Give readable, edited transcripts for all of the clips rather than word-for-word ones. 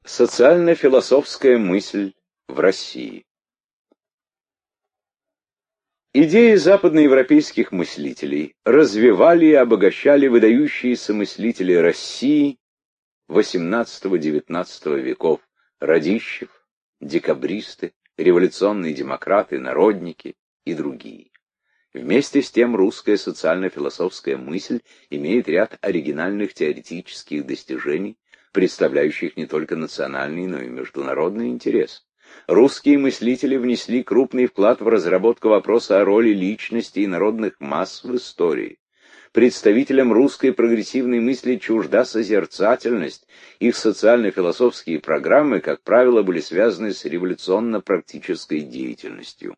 Социально-философская мысль в России. Идеи западноевропейских мыслителей развивали и обогащали выдающиеся мыслители России XVIII-XIX веков: Радищев, декабристы, революционные демократы, народники и другие. Вместе с тем русская социально-философская мысль имеет ряд оригинальных теоретических достижений, представляющих не только национальный, но и международный интерес. Русские мыслители внесли крупный вклад в разработку вопроса о роли личности и народных масс в истории. Представителям русской прогрессивной мысли чужда созерцательность, их социально-философские программы, как правило, были связаны с революционно-практической деятельностью.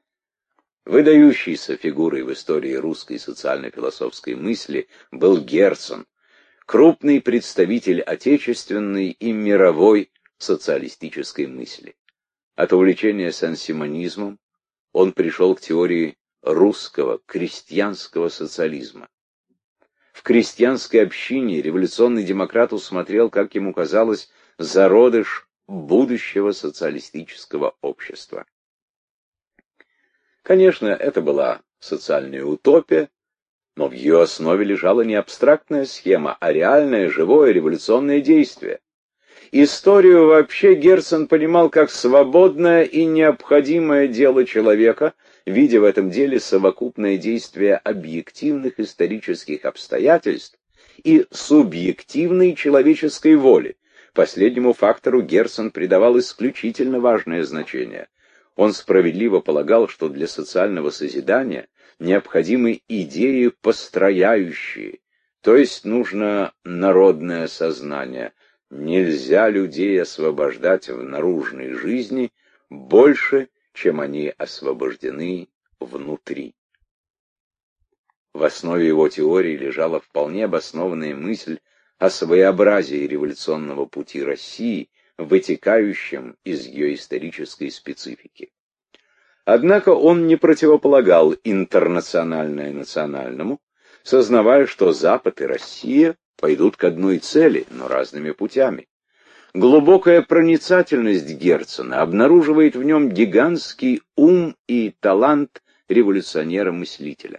Выдающейся фигурой в истории русской социально-философской мысли был Герцен, крупный представитель отечественной и мировой социалистической мысли. От увлечения сен-симонизмом он пришел к теории русского крестьянского социализма. В крестьянской общине революционный демократ усмотрел, как ему казалось, зародыш будущего социалистического общества. Конечно, это была социальная утопия, но в ее основе лежала не абстрактная схема, а реальное, живое революционное действие. Историю вообще Герцен понимал как свободное и необходимое дело человека, видя в этом деле совокупное действие объективных исторических обстоятельств и субъективной человеческой воли. Последнему фактору Герцен придавал исключительно важное значение. Он справедливо полагал, что для социального созидания необходимы идеи построяющие, то есть нужно народное сознание. Нельзя людей освобождать в наружной жизни больше, чем они освобождены внутри. В основе его теории лежала вполне обоснованная мысль о своеобразии революционного пути России, вытекающем из ее исторической специфики. Однако он не противополагал интернациональное национальному, сознавая, что Запад и Россия пойдут к одной цели, но разными путями. Глубокая проницательность Герцена обнаруживает в нем гигантский ум и талант революционера-мыслителя.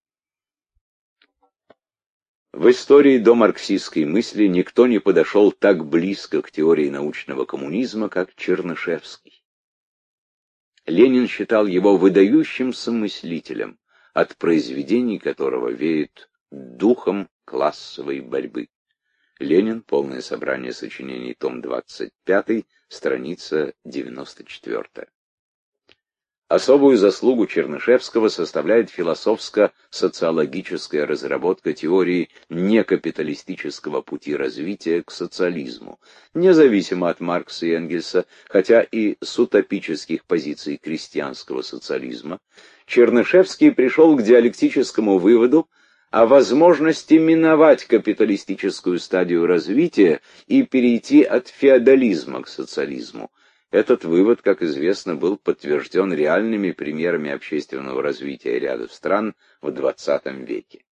В истории домарксистской мысли никто не подошел так близко к теории научного коммунизма, как Чернышевский. Ленин считал его выдающимся мыслителем, от произведений которого веет духом классовой борьбы. Ленин. Полное собрание сочинений. Том 25. Страница 94. Особую заслугу Чернышевского составляет философско-социологическая разработка теории некапиталистического пути развития к социализму, независимо от Маркса и Энгельса, хотя и с утопических позиций крестьянского социализма. Чернышевский пришел к диалектическому выводу о возможности миновать капиталистическую стадию развития и перейти от феодализма к социализму. Этот вывод, как известно, был подтвержден реальными примерами общественного развития ряда стран в XX веке.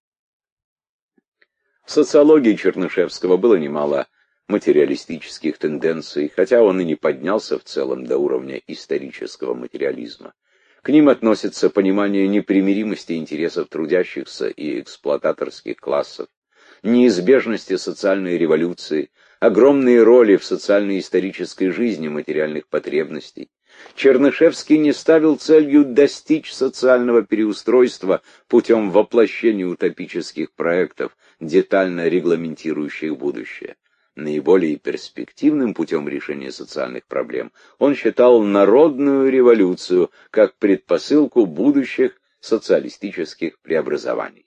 В социологии Чернышевского было немало материалистических тенденций, хотя он и не поднялся в целом до уровня исторического материализма. К ним относится понимание непримиримости интересов трудящихся и эксплуататорских классов, неизбежности социальной революции, огромные роли в социально-исторической жизни материальных потребностей. Чернышевский не ставил целью достичь социального переустройства путем воплощения утопических проектов, детально регламентирующих будущее. Наиболее перспективным путем решения социальных проблем он считал народную революцию как предпосылку будущих социалистических преобразований.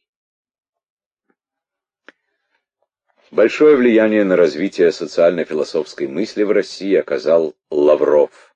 Большое влияние на развитие социально-философской мысли в России оказал Лавров,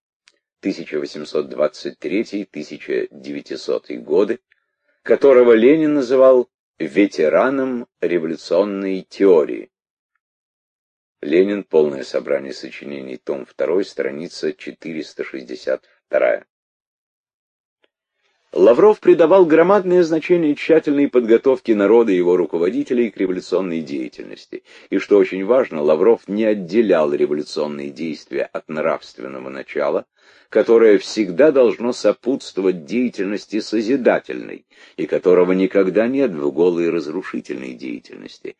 1823-1900 годы, которого Ленин называл ветераном революционной теории. Ленин. Полное собрание сочинений. Том 2. Страница 462. Лавров придавал громадное значение тщательной подготовке народа и его руководителей к революционной деятельности. И, что очень важно, Лавров не отделял революционные действия от нравственного начала, которое всегда должно сопутствовать деятельности созидательной, и которого никогда нет в голой разрушительной деятельности.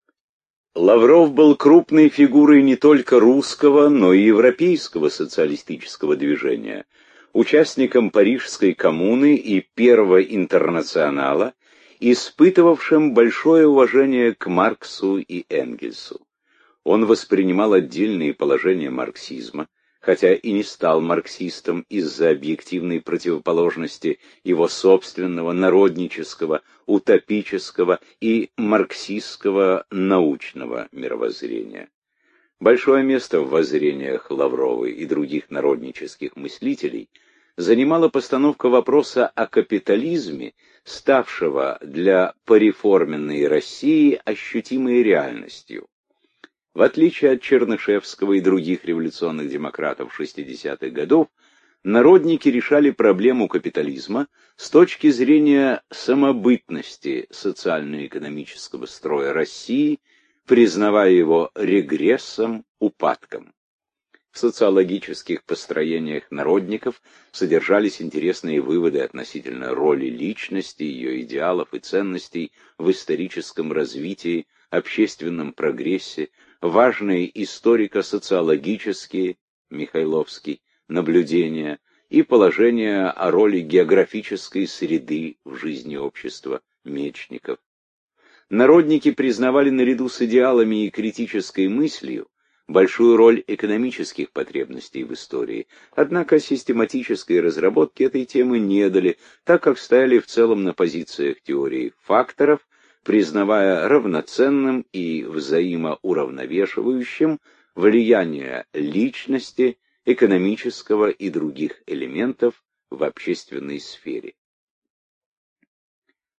Лавров был крупной фигурой не только русского, но и европейского социалистического движения, участником Парижской коммуны и Первого интернационала, испытывавшим большое уважение к Марксу и Энгельсу. Он воспринимал отдельные положения марксизма, хотя и не стал марксистом из-за объективной противоположности его собственного народнического, утопического и марксистского научного мировоззрения. Большое место в воззрениях Лаврова и других народнических мыслителей занимала постановка вопроса о капитализме, ставшего для пореформенной России ощутимой реальностью. В отличие от Чернышевского и других революционных демократов 60-х годов, народники решали проблему капитализма с точки зрения самобытности социально-экономического строя России, признавая его регрессом, упадком. В социологических построениях народников содержались интересные выводы относительно роли личности, ее идеалов и ценностей в историческом развитии, общественном прогрессе, важные историко-социологические, Михайловский, наблюдения и положения о роли географической среды в жизни общества, Мечников. Народники признавали наряду с идеалами и критической мыслью большую роль экономических потребностей в истории, однако систематической разработки этой темы не дали, так как стояли в целом на позициях теории факторов, признавая равноценным и взаимоуравновешивающим влияние личности, экономического и других элементов в общественной сфере.